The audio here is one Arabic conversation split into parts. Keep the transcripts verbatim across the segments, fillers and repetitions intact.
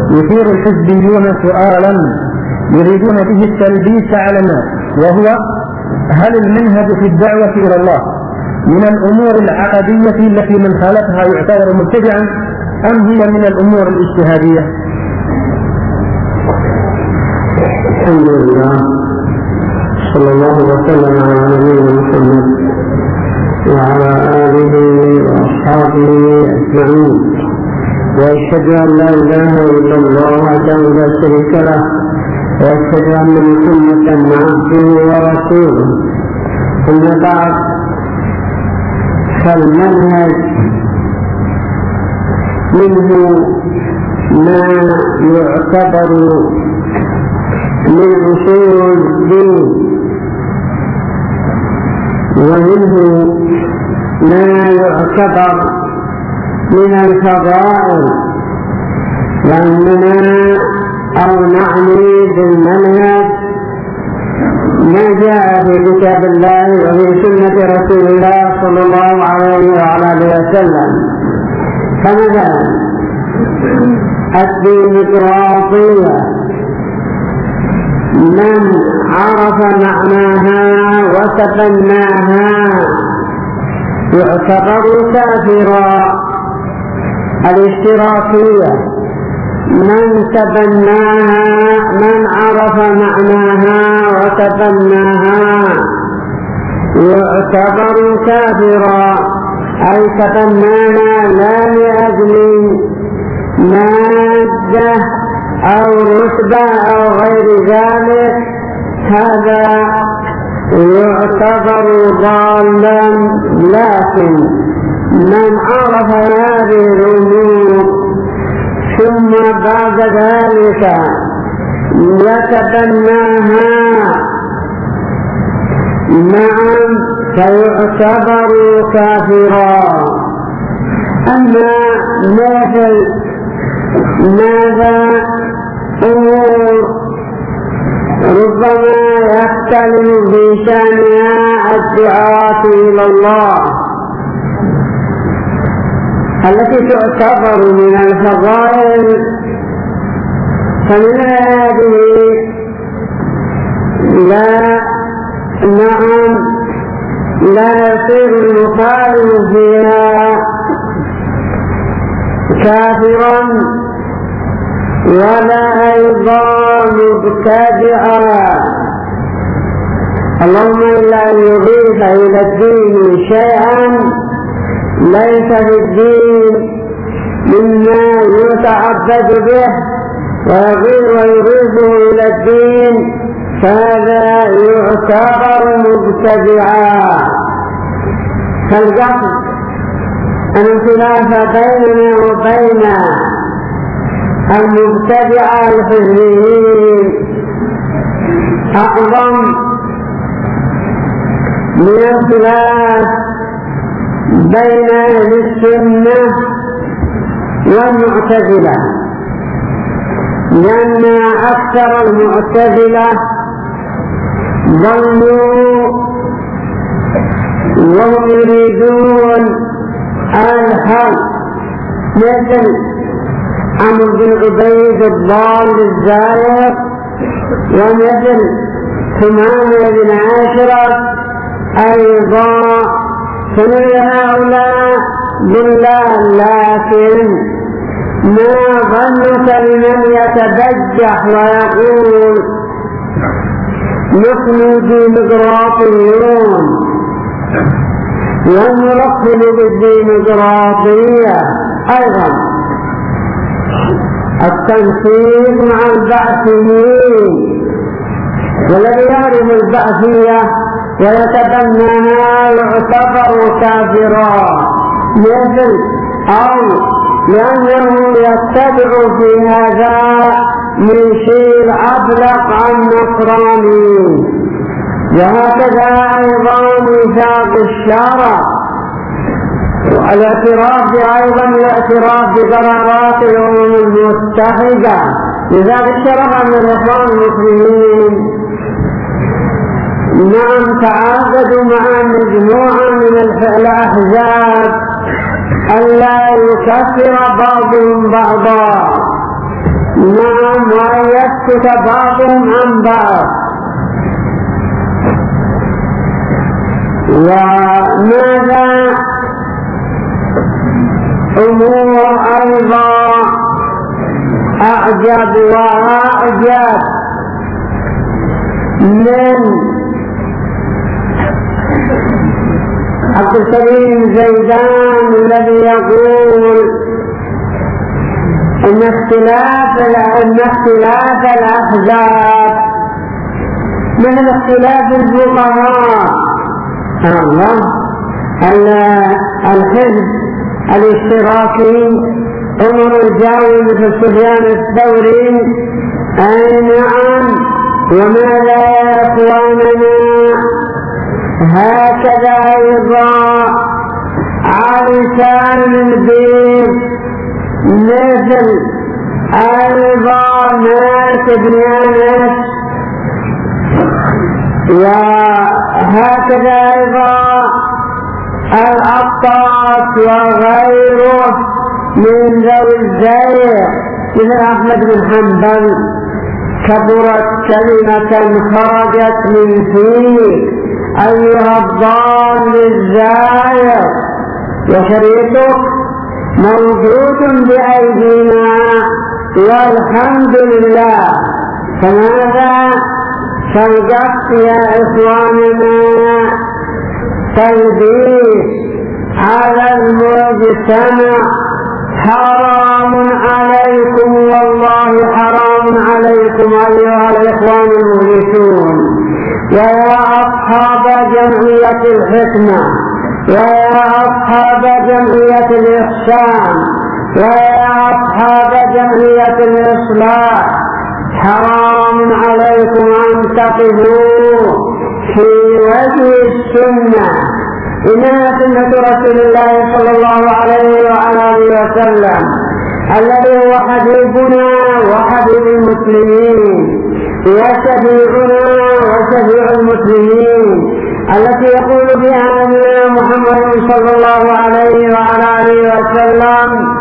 يثير الحزبيون سؤالا يريدون به التلبيس على الناس، وهو: هل المنهج في الدعوة إلى الله من الأمور العقدية التي من خالفها يعتبر مبتدعا، أم هي من الأمور الاجتهادية؟ الحمد لله، صلى الله وسلم على نبينا محمد وعلى آله وأصحابه أجمعين، وأشهد أن لا إله إلا الله وحده لا شريك له، وأشهد أن محمدا عبده ورسوله. أما بعد، فالمنهج منه ما يعتبر من أصول الدين، ومنه ما يعتبر من الفضائل، لأننا أو نعني بالمنهج ما جاء في كتاب الله وفي سنة رسول الله صلى الله عليه وعلى آله وسلم. فمثلا الديمقراطية من عرف معناها وتبناها يعتبر كافرا. الاشتراكية من تبناها من عرف معناها وتبناها يعتبر كافرا، أي تبناها لا لأجل مادة أو رتبة أو غير ذلك، هذا يعتبر ضالا. لكن من عرف هذه الأمور ثم بعد ذلك يتبناها، نعم، فيعتبر كافرا. أما مثل ماذا أمور ربما يختلف في شأنها الدعاة إلى الله التي تعتبر من الفضائل، فمن هذه لا نعم لا يصير المخالف فيها كافرا ولا أيضا مبتدعا، اللهم إلا أن يضيف إلى الدين شيئا ليس في الدين مما يتعبد به ويضيفه إلى الدين، فهذا يعتبر مبتدعا. فالقصد أن الخلاف بيننا وبين المبتدعة الحزبيين أعظم من الخلاف بين أهل السنة والمعتزلة، لأن أكثر المعتزلة ظلوا وهم يريدون الحق، مثل عمرو بن عبيد الضال الزائر، ومثل ثمانية بن عاشرة أيضا. فمن هؤلاء بالله، لكن ما ظنك لمن يتبجح ويقول نحن ديمقراطيون ونرحب بالديمقراطية؟ أيضا التنسيق مع البعثيين، والذي يعرف البعثية ويتبناها يعتبر كافرا، مثل أو لأنه يتبع في هذا من شيء أبلغ عن نصراني. وهكذا أيضا ميثاق الشرع والاعتراف أيضا الاعتراف بقرارات الأمم المتحدة. ميثاق الشرع من الإخوان المسلمين، نعم، تعاقدوا مع مجموعة من الأحزاب ألا يكفر بعضهم بعضا، يسكت بعضهم عن بعض. وماذا أمور أيضا أعجب وأعجب من عبد الكريم زيدان الذي يقول إن اختلاف إن اختلاف الأحزاب مثل اختلاف الفقهاء. الله الحزب الاشتراكي عمر الجاوي مثل سفيان الثوري. أي نعم. وماذا يا إخواننا هكذا أيضا علي سالم البيت مثل أيضا مالك بن أنس، وهكذا أيضا الأطاس وغيره من ذوي الزيغ مثل أحمد بن حنبل. كبرت كلمة خرجت من فيه أيها الضال الزائر، وشريطك موجود بأيدينا والحمد لله. فماذا فالقصد يا إخواننا تلبيس على المجتمع حرام عليكم، والله حرام عليكم أيها الإخوان المخلصون. ويا أصحاب جمعية الحكمة، ويا أصحاب جمعية الإحسان، ويا أصحاب جمعية الإصلاح، حرام عليكم أن تقفوا في وجه السنة. إنها سنة رسول الله صلى الله عليه وعلى آله وسلم الذي هو حبيبنا وحبيب المسلمين وشفيعنا وشفيع المسلمين، التي يقول بها نبينا محمد صلى الله عليه وعلى آله وسلم: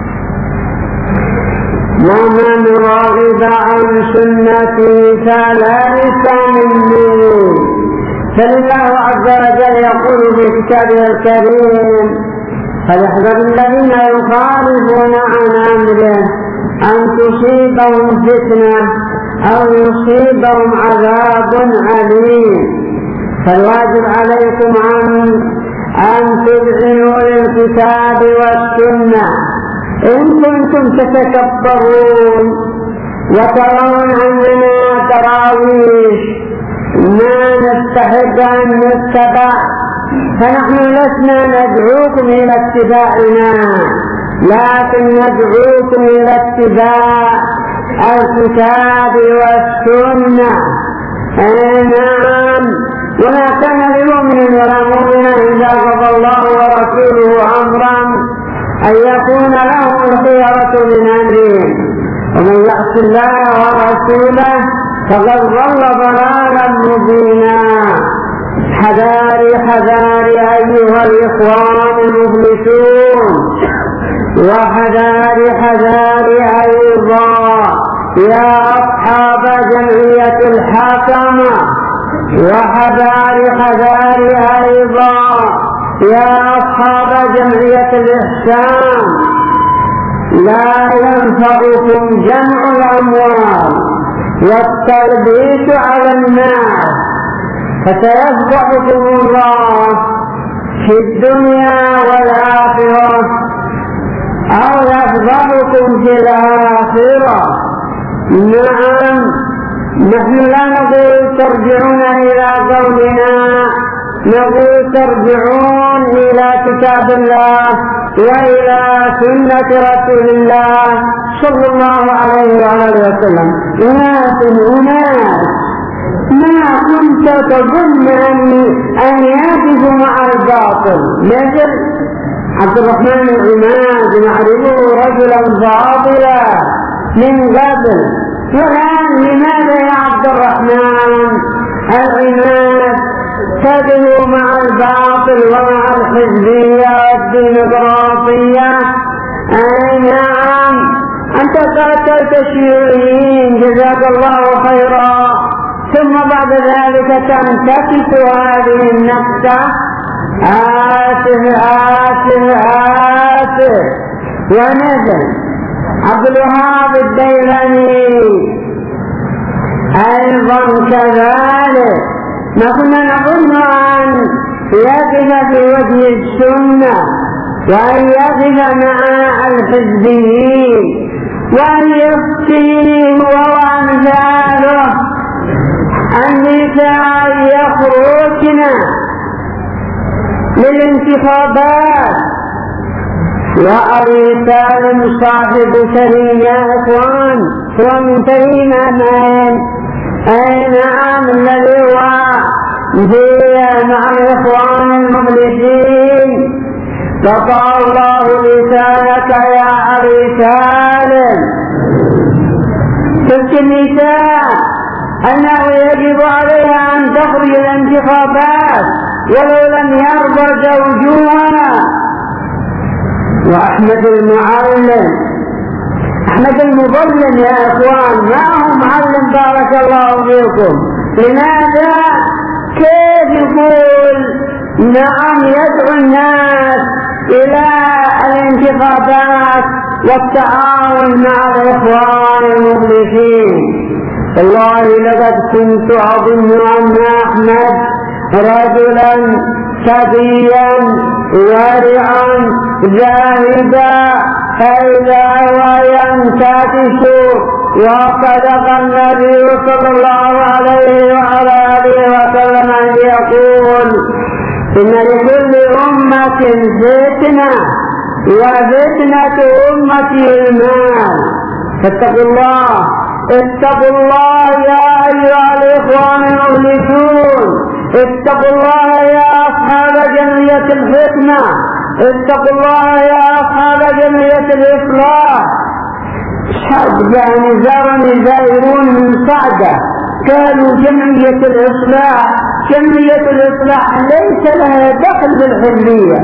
ومن رغب عن سنتي فليس مني. فالله عز وجل يقول في كتابه الكريم: فليحذر الذين يخالفون عن امره ان تصيبهم فتنه او يصيبهم عذاب عليم. فالواجب عليكم ان ان تذعنوا للكتاب والسنه. ان كنتم تتكبرون وترون اننا تراويش ما نستحق أن نتبع، فنحن لسنا ندعوكم إلى اتباعنا، لكن ندعوكم إلى اتباع الكتاب والسنة. نعم. وما كان لمؤمن ولا مؤمنة إذا قضى الله ورسوله أمرا أن يكون لهم الخيرة من أمرهم، ومن يعص الله ورسوله فقد ضل ضلالا مبينا. حذاري حذاري أيها الإخوان المخلصون، وحذاري حذاري أيضا يا أصحاب جمعية الحاكمة، وحذاري حذاري أيضا يا أصحاب جمعية الإحسان. لا ينفعكم جمع الأموال والتلبيس على الناس، فسيفضحكم الله في الدنيا والآخرة، أو يفضحكم في الآخرة. نعم. نحن لا نقول ترجعون إلى قولنا، نقول ترجعون إلى كتاب الله وإلى سنة رسول الله صلى الله عليه وآله وسلم. لكن أناس ما كنت تظن أن يقفوا مع الباطل، مثل عبد الرحمن العماد نعرفه رجلا فاضلا من قبل، والآن لماذا يا عبد الرحمن العماد تدعو مع الباطل ومع الحزبية والديمقراطية؟ أي نعم. أنت قاتلت الشيوعيين جزاك الله خيرا، ثم بعد ذلك تنتكس هذه النكسة. آسف آسف آسف. ونزل عبد الوهاب الديلمي أيضا كذلك. ما كنا نظن أن يقف في وجه السنة وأن يقف مع الحزبيين وأن يفتي هو وأمثاله النساء يخرجن للانتخابات. وأبي سالم صاحب سرية يا إخوان ومنتهينا من أي نعم الذي هو فيه مع الإخوان المخلصين. قطع الله لسانك يا أبي سالم. تلك النساء أنه يجب عليها أن تخرج الانتخابات ولو لم يرضى زوجها. وأحمد المعلم أحمد المظلم يا إخوان ما هو معلم بارك الله فيكم. لماذا؟ كيف يقول نعم يدعو الناس إلى الانتخابات والتعاون مع الإخوان المخلصين؟ والله لقد كنت أظن أن أحمد رجلا سبيا ورعا زاهدا، فإذا هو ينتكس وصدق النبي صلى الله عليه وعلى آله وسلم أن يقول إن لكل أمة فتنة وفتنة أمتي المال. فاتقوا الله اتقوا الله يا أيها الإخوان المخلصون. اتقوا الله يا أصحاب جمعية الحكمة. اتقوا الله يا أصحاب جمعية الإصلاح. شاب يعني زارني زائرون من صعدة قالوا جمعية الإصلاح جمعية الإصلاح ليس لها دخل بالحزبية.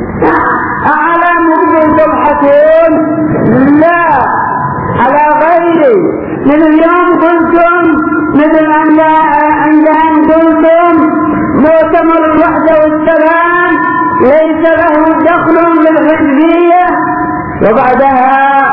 على مقبل تضحكون؟ لا، على غيري. من اليوم قلتم مثل أن أن قلتم مؤتمر الوحدة والسلام ليس له دخل بالحزبية، وبعدها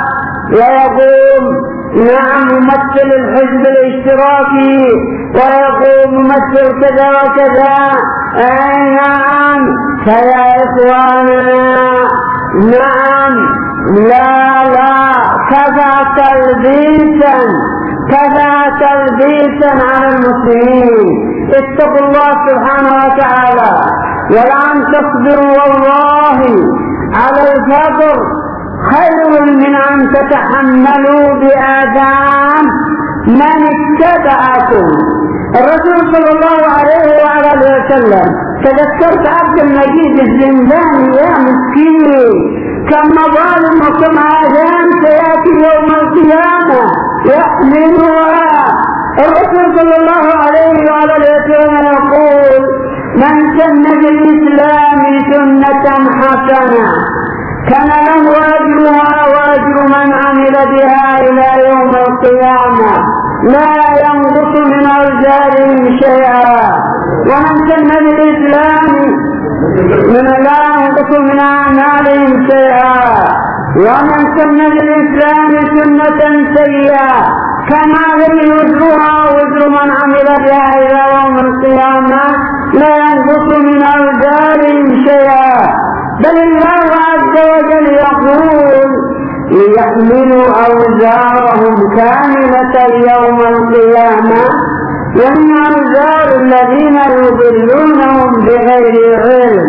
ويقوم نعم ممثل الحزب الاشتراكي ويقوم ممثل كذا وكذا. اي نعم. فيا اخواننا نعم لا لا كفى تلبيسا كفى تلبيسا على المسلمين. اتقوا الله سبحانه وتعالى ولعن تصبروا والله على الفقر خير من أن تتحملوا بآثام من اتبعكم. الرسول صلى الله عليه وعلى آله وسلم تذكرت عبد المجيد الزنداني يا مسكين كم ظالم وكم آثام سيأتي يوم القيامة يحملها. الرسول صلى الله عليه وعلى آله وسلم يقول من سن بالإسلام سنة حسنة كان له أجرها وأجر من عمل بها إلى يوم القيامة لا ينقص من أوزارهم شيئا. ومن سن بالإسلام من لا ينقص من أعمالهم شيئا. ومن سن بالإسلام سنة سيئة كان عليه وزرها وزر من عمل بها إلى يوم القيامة لا ينقص من أوزارهم شيئا. بل الله عز وجل يقول ليحملوا أوزارهم كاملة يوم القيامة ومن أوزار الذين يضلونهم بغير علم.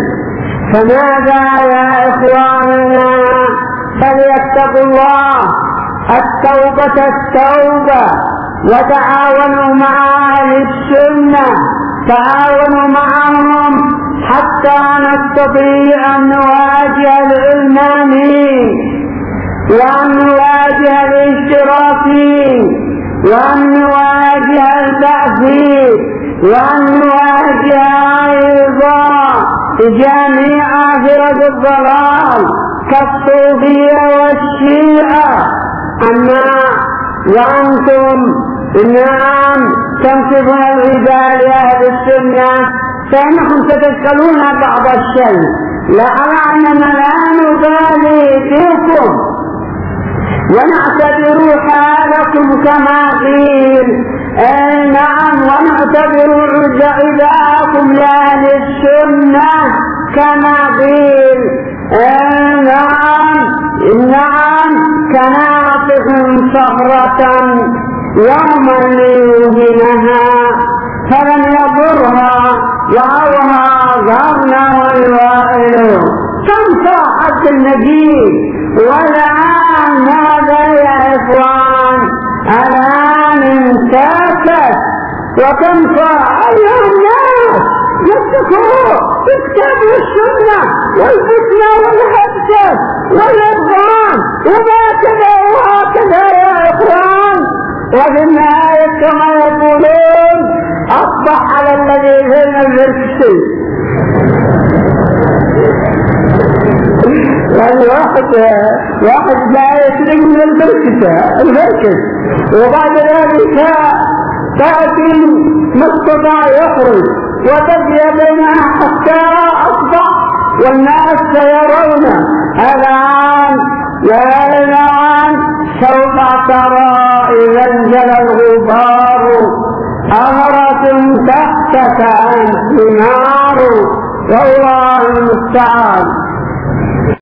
فماذا يا إخواننا؟ فليتقوا الله التوبة التوبة وتعاونوا مع أهل السنة تعاونوا معهم حتى نستطيع أن نواجه العلماني وأن نواجه الاشتراكي وأن نواجه البعثي وأن نواجه أيضا جميع فرق الضلال كالصوفية والشيعة. النار، وأنتم نعم تنصفون الرجال لأهل السنة، فإنكم تتشكلون بعض الشيء. لأرى أننا لا نبالي فيكم ونعتبر حالكم كما قيل. أي نعم، ونعتبر عداءكم لأهل السنة كما قيل. أي نعم نعم كناطق صخرة يوما ليوهنها فلم يضرها وعوها ظهرنا والوائل. كم صاحت النبي والآن هذا يا إخوان الآن انتكت. وكم صاح أيها الناس يتقوا الكتاب والسنة والفتنة والحبسة والإبغام وهكذا وهكذا يا إخوان. وفي النهاية كما يقولون أصبح على الذي هنا البركسي. يعني واحد واحد لا يسرق من البركسة البركس، وبعد ذلك تأتي ما استطاع يخرج وتبقي بينها حتى أصبح والناس سيرون. الآن يا الآن سوف ترى إذا انجلى الغبار أمرة تحتك النار، والله المستعان.